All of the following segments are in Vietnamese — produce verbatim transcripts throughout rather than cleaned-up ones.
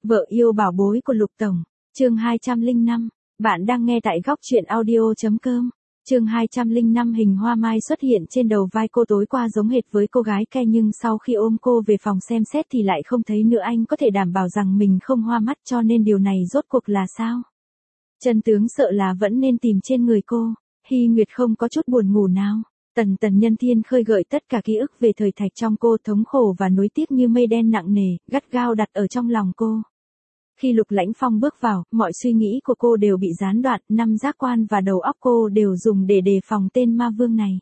Vợ yêu bảo bối của Lục Tổng, chương hai trăm lẻ năm, bạn đang nghe tại góc truyện audio.com. Chương hai trăm lẻ năm hình hoa mai xuất hiện trên đầu vai cô tối qua giống hệt với cô gái Ke nhưng sau khi ôm cô về phòng xem xét thì lại không thấy nữa. Anh có thể đảm bảo rằng mình không hoa mắt cho nên điều này rốt cuộc là sao? Chân tướng sợ là vẫn nên tìm trên người cô. Hy Nguyệt không có chút buồn ngủ nào. Tần tần nhân thiên khơi gợi tất cả ký ức về thời thạch trong cô, thống khổ và nuối tiếc như mây đen nặng nề, gắt gao đặt ở trong lòng cô. Khi Lục Lãnh Phong bước vào, mọi suy nghĩ của cô đều bị gián đoạn, năm giác quan và đầu óc cô đều dùng để đề phòng tên ma vương này.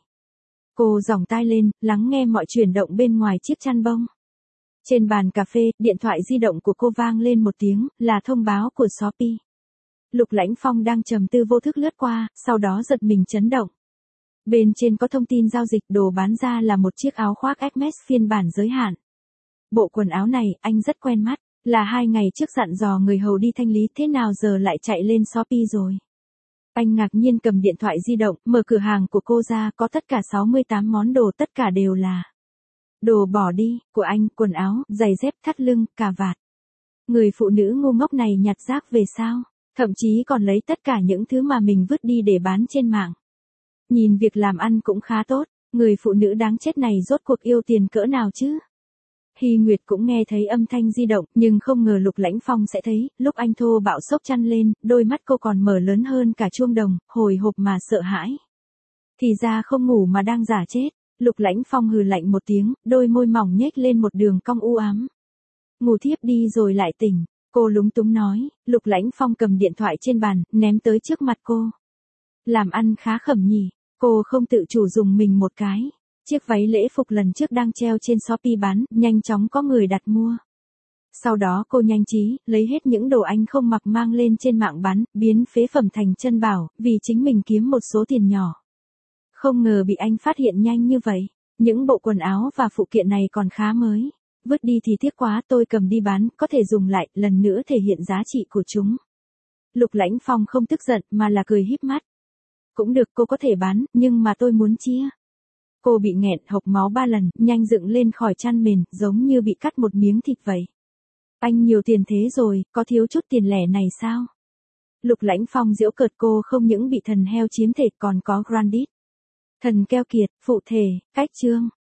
Cô giỏng tai lên, lắng nghe mọi chuyển động bên ngoài chiếc chăn bông. Trên bàn cà phê, điện thoại di động của cô vang lên một tiếng, là thông báo của Shopee. Lục Lãnh Phong đang trầm tư vô thức lướt qua, sau đó giật mình chấn động. Bên trên có thông tin giao dịch, đồ bán ra là một chiếc áo khoác Hermes phiên bản giới hạn. Bộ quần áo này, anh rất quen mắt, là hai ngày trước dặn dò người hầu đi thanh lý, thế nào giờ lại chạy lên Shopee rồi. Anh ngạc nhiên cầm điện thoại di động, mở cửa hàng của cô ra, có tất cả sáu mươi tám món đồ, tất cả đều là đồ bỏ đi, của anh, quần áo, giày dép, thắt lưng, cà vạt. Người phụ nữ ngu ngốc này nhặt rác về sao, thậm chí còn lấy tất cả những thứ mà mình vứt đi để bán trên mạng. Nhìn việc làm ăn cũng khá tốt, người phụ nữ đáng chết này rốt cuộc yêu tiền cỡ nào chứ? Hy Nguyệt cũng nghe thấy âm thanh di động, nhưng không ngờ Lục Lãnh Phong sẽ thấy, lúc anh thô bạo xốc chăn lên, đôi mắt cô còn mở lớn hơn cả chuông đồng, hồi hộp mà sợ hãi. Thì ra không ngủ mà đang giả chết. Lục Lãnh Phong hừ lạnh một tiếng, đôi môi mỏng nhếch lên một đường cong u ám. Ngủ thiếp đi rồi lại tỉnh, cô lúng túng nói. Lục Lãnh Phong cầm điện thoại trên bàn, ném tới trước mặt cô. Làm ăn khá khẩm nhỉ, cô không tự chủ dùng mình một cái. Chiếc váy lễ phục lần trước đang treo trên Shopee bán, nhanh chóng có người đặt mua. Sau đó cô nhanh trí, lấy hết những đồ anh không mặc mang lên trên mạng bán, biến phế phẩm thành chân bảo, vì chính mình kiếm một số tiền nhỏ. Không ngờ bị anh phát hiện nhanh như vậy. Những bộ quần áo và phụ kiện này còn khá mới. Vứt đi thì tiếc quá, tôi cầm đi bán, có thể dùng lại, lần nữa thể hiện giá trị của chúng. Lục Lãnh Phong không tức giận mà là cười híp mắt. Cũng được, cô có thể bán, nhưng mà tôi muốn chia. Cô bị nghẹn hộc máu ba lần, nhanh dựng lên khỏi chăn mền, giống như bị cắt một miếng thịt vậy. Anh nhiều tiền thế rồi, có thiếu chút tiền lẻ này sao? Lục Lãnh Phong giễu cợt cô không những bị thần heo chiếm thể còn có Grandit. Thần keo kiệt, phụ thể, cách chương.